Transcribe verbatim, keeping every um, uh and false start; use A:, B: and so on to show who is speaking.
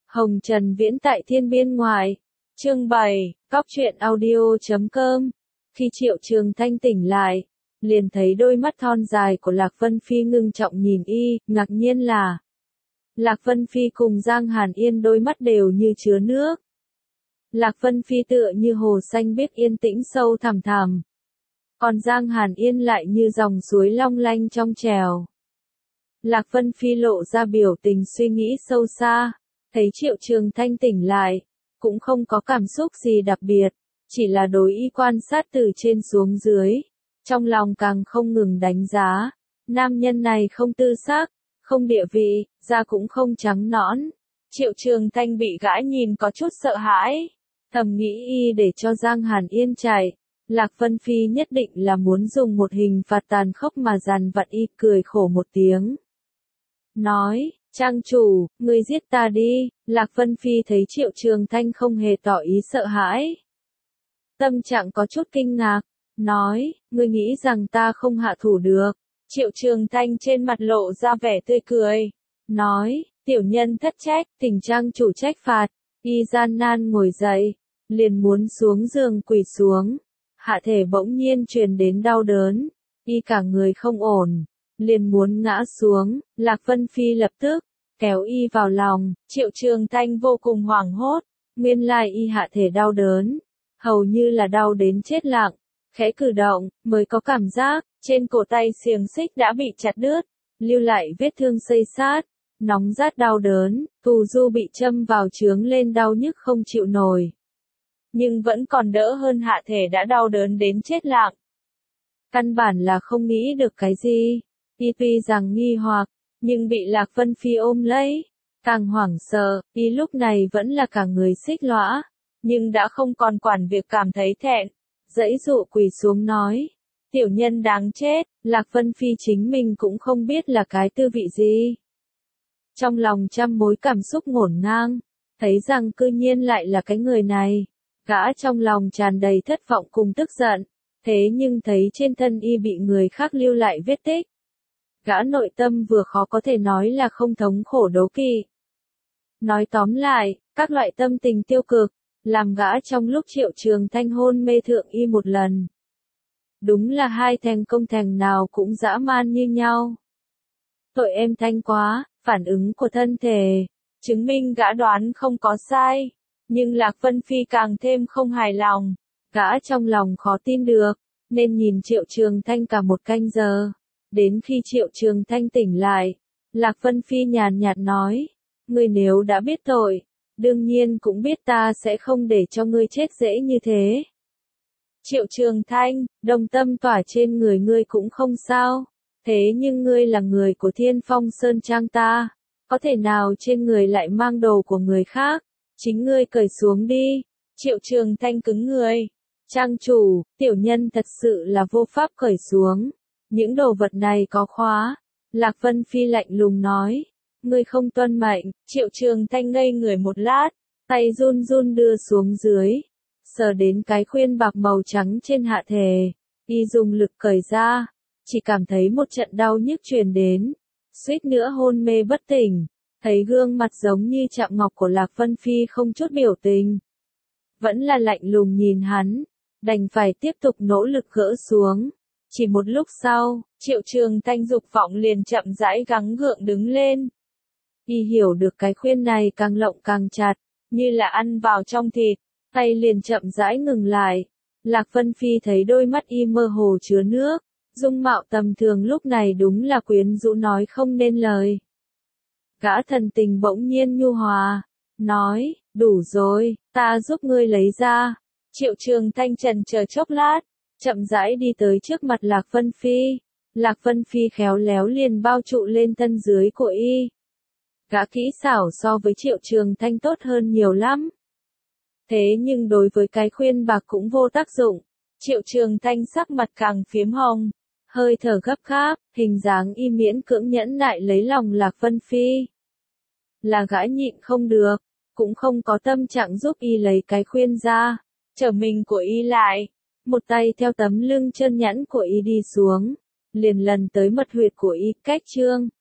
A: Hồng Trần Viễn tại Thiên Biên Ngoài. Chương bảy, Cóc truyện audio chấm com. Khi Triệu Trường Thanh tỉnh lại, liền thấy đôi mắt thon dài của Lạc Vân Phi ngưng trọng nhìn y, ngạc nhiên là Lạc Vân Phi cùng Giang Hàn Yên đôi mắt đều như chứa nước. Lạc Vân Phi tựa như hồ xanh biếc yên tĩnh sâu thẳm thẳm, còn Giang Hàn Yên lại như dòng suối long lanh trong trèo. Lạc Vân Phi lộ ra biểu tình suy nghĩ sâu xa, thấy Triệu Trường Thanh tỉnh lại, cũng không có cảm xúc gì đặc biệt, chỉ là đối y quan sát từ trên xuống dưới, trong lòng càng không ngừng đánh giá, nam nhân này không tư sắc, không địa vị, da cũng không trắng nõn. Triệu Trường Thanh bị gã nhìn có chút sợ hãi, thầm nghĩ y để cho Giang Hàn Yên chạy, Lạc Vân Phi nhất định là muốn dùng một hình phạt tàn khốc mà dằn vặt y, cười khổ một tiếng. Nói, trang chủ, ngươi giết ta đi. Lạc Vân Phi thấy Triệu Trường Thanh không hề tỏ ý sợ hãi, tâm trạng có chút kinh ngạc, nói, ngươi nghĩ rằng ta không hạ thủ được. Triệu Trường Thanh trên mặt lộ ra vẻ tươi cười, nói, tiểu nhân thất trách, thỉnh trang chủ trách phạt. Y gian nan ngồi dậy, liền muốn xuống giường quỳ xuống, hạ thể bỗng nhiên truyền đến đau đớn, y cả người không ổn, liền muốn ngã xuống. Lạc Vân Phi lập tức kéo y vào lòng. Triệu Trường Thanh vô cùng hoảng hốt, nguyên lai y hạ thể đau đớn, hầu như là đau đến chết lặng, khẽ cử động mới có cảm giác trên cổ tay xiềng xích đã bị chặt đứt, lưu lại vết thương xây sát, nóng rát đau đớn, Cù Du bị châm vào chướng lên đau nhức không chịu nổi, nhưng vẫn còn đỡ hơn hạ thể đã đau đớn đến chết lặng. Căn bản là không nghĩ được cái gì, y tuy rằng nghi hoặc, nhưng bị Lạc Vân Phi ôm lấy, càng hoảng sợ. Y lúc này vẫn là cả người xích lõa, nhưng đã không còn quản việc cảm thấy thẹn, giãy dụ quỳ xuống nói, tiểu nhân đáng chết. Lạc Vân Phi chính mình cũng không biết là cái tư vị gì, trong lòng trăm mối cảm xúc ngổn ngang, thấy rằng cư nhiên lại là cái người này, gã trong lòng tràn đầy thất vọng cùng tức giận, thế nhưng thấy trên thân y bị người khác lưu lại vết tích, gã nội tâm vừa khó có thể nói là không thống khổ đố kỵ. Nói tóm lại, các loại tâm tình tiêu cực, làm gã trong lúc Triệu Trường Thanh hôn mê thượng y một lần. Đúng là hai thành công thành nào cũng dã man như nhau. Tội em Thanh quá, phản ứng của thân thể, chứng minh gã đoán không có sai, nhưng Lạc Vân Phi càng thêm không hài lòng, gã trong lòng khó tin được, nên nhìn Triệu Trường Thanh cả một canh giờ. Đến khi Triệu Trường Thanh tỉnh lại, Lạc Vân Phi nhàn nhạt nói, ngươi nếu đã biết tội, đương nhiên cũng biết ta sẽ không để cho ngươi chết dễ như thế. Triệu Trường Thanh, đồng tâm tỏa trên người ngươi cũng không sao, thế nhưng ngươi là người của Thiên Phong Sơn Trang ta, có thể nào trên người lại mang đồ của người khác, chính ngươi cởi xuống đi. Triệu Trường Thanh cứng người, trang chủ, tiểu nhân thật sự là vô pháp cởi xuống. Những đồ vật này có khóa. Lạc Vân Phi lạnh lùng nói, ngươi không tuân mệnh. Triệu Trường Thanh ngây người một lát, tay run run đưa xuống dưới, sờ đến cái khuyên bạc màu trắng trên hạ thể, y dùng lực cởi ra, chỉ cảm thấy một trận đau nhức truyền đến, suýt nữa hôn mê bất tỉnh. Thấy gương mặt giống như chạm ngọc của Lạc Vân Phi không chút biểu tình, vẫn là lạnh lùng nhìn hắn, đành phải tiếp tục nỗ lực gỡ xuống. Chỉ một lúc sau, Triệu Trường Thanh dục vọng liền chậm rãi gắng gượng đứng lên. Y hiểu được cái khuyên này càng lộng càng chặt, như là ăn vào trong thịt, tay liền chậm rãi ngừng lại. Lạc Vân Phi thấy đôi mắt y mơ hồ chứa nước, dung mạo tầm thường lúc này đúng là quyến rũ nói không nên lời. Gã thần tình bỗng nhiên nhu hòa, nói, đủ rồi, ta giúp ngươi lấy ra. Triệu Trường Thanh trần chờ chốc lát, chậm rãi đi tới trước mặt Lạc Vân Phi. Lạc Vân Phi khéo léo liền bao trụ lên thân dưới của y. Gã kỹ xảo so với Triệu Trường Thanh tốt hơn nhiều lắm. Thế nhưng đối với cái khuyên bạc cũng vô tác dụng. Triệu Trường Thanh sắc mặt càng phiếm hồng, hơi thở gấp gáp, hình dáng y miễn cưỡng nhẫn nại lấy lòng Lạc Vân Phi. Là gã nhịn không được, cũng không có tâm trạng giúp y lấy cái khuyên ra, trở mình của y lại. Một tay theo tấm lưng chân nhẵn của y đi xuống, liền lần tới mật huyệt của y, cách trương.